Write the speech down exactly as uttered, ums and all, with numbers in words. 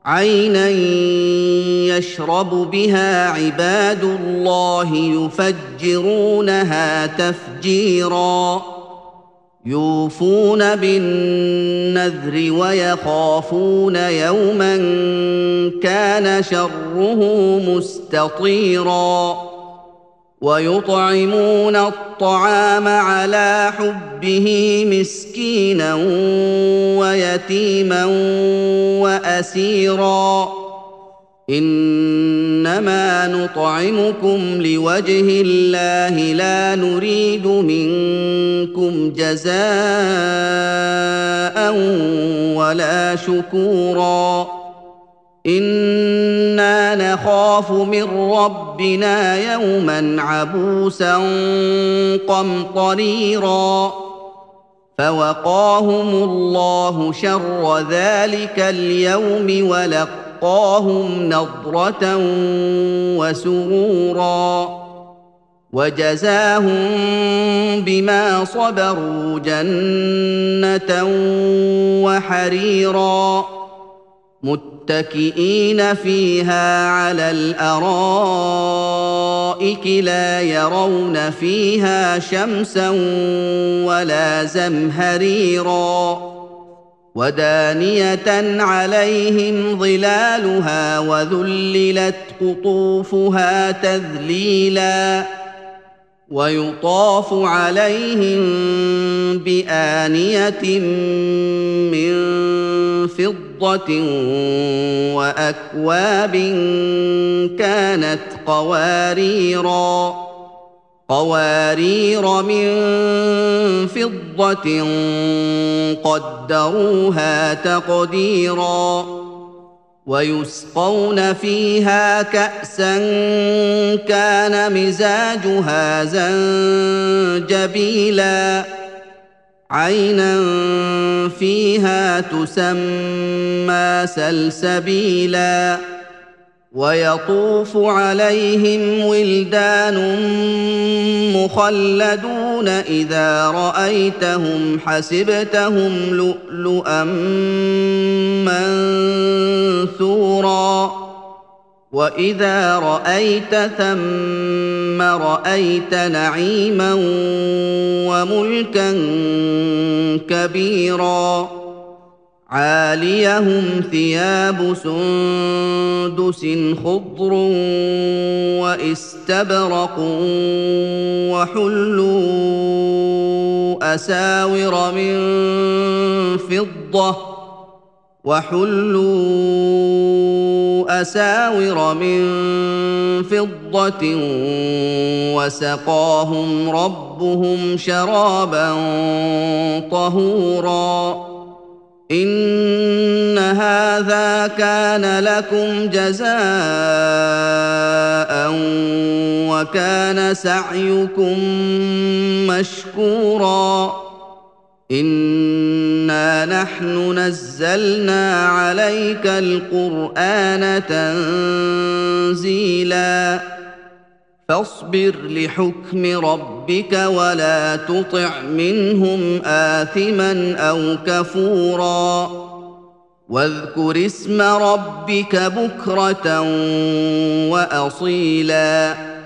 عَيْنًا يَشْرَبُ بِهَا عِبَادُ اللَّهِ يُفَجِّرُونَهَا تَفْجِيرًا يُوفُونَ بِالنَّذْرِ وَيَخَافُونَ يَوْمًا كَانَ شَرُّهُ مُسْتَطِيرًا وَيُطْعِمُونَ الطَّعَامَ عَلَىٰ حُبِّهِ مِسْكِينًا وَيَتِيمًا وَأَسِيرًا إِنَّمَا نُطْعِمُكُمْ لِوَجْهِ اللَّهِ لَا نُرِيدُ مِنكُمْ جَزَاءً وَلَا شُكُورًا إِنَّا نَخَافُ مِن رَّبِّنَا يَوْمًا عَبُوسًا قَمْطَرِيرًا فَوَقَاهُمُ اللَّهُ شَرَّ ذَٰلِكَ الْيَوْمِ وَلَقَّاهُمْ نَضْرَةً وَسُرُورًا وَجَزَاهُم بِمَا صَبَرُوا جَنَّةً وَحَرِيرًا مُتَّكِئِينَ فِيهَا عَلَى الْأَرَائِكِ لَا يَرَوْنَ فِيهَا شَمْسًا وَلَا زَمْهَرِيرًا وَدَانِيَةً عَلَيْهِمْ ظِلَالُهَا وَذُلِّلَتْ قُطُوفُهَا تَذْلِيلًا وَيُطَافُ عَلَيْهِم بِآنِيَةٍ مِّن فِضَّةٍ وَأَكْوَابٍ كَانَتْ قَوَارِيرَا قَوَارِيرَ مِن فِضَّةٍ قَدَّرُوهَا تَقْدِيرًا وَيُسْقَوْنَ فِيهَا كَأْسًا كَانَ مِزَاجُهَا زَنجَبِيلًا عَيْنًا فِيهَا تُسَمَّىٰ سَلْسَبِيلًا وَيَطُوفُ عَلَيْهِمْ وِلْدَانٌ مُّخَلَّدُونَ إِذَا رَأَيْتَهُمْ حَسِبْتَهُمْ لُؤْلُؤًا مَّنثُورًا وَإِذَا رَأَيْتَ ثَمَّ رَأَيْتَ نَعِيمًا وَمُلْكًا كَبِيرًا عَالِيَهُمْ ثِيَابُ سُندُسٍ خُضْرٌ وَإِسْتَبْرَقٌ وَحُلُّوا أَسَاوِرَ مِن فِضَّةٍ وَحُلُّوا أَسَاوِرَ مِن فِضَّةٍ وَسَقَاهُمْ رَبُّهُمْ شَرَابًا طَهُورًا إِنَّ هَٰذَا كَانَ لَكُمْ جَزَاءً وَكَانَ سَعْيُكُم مَّشْكُورًا إِنَّا نَحْنُ نَزَّلْنَا عَلَيْكَ الْقُرْآنَ تَنزِيلًا فاصبر لحكم ربك ولا تطع منهم آثما أو كفورا واذكر اسم ربك بكرة وأصيلا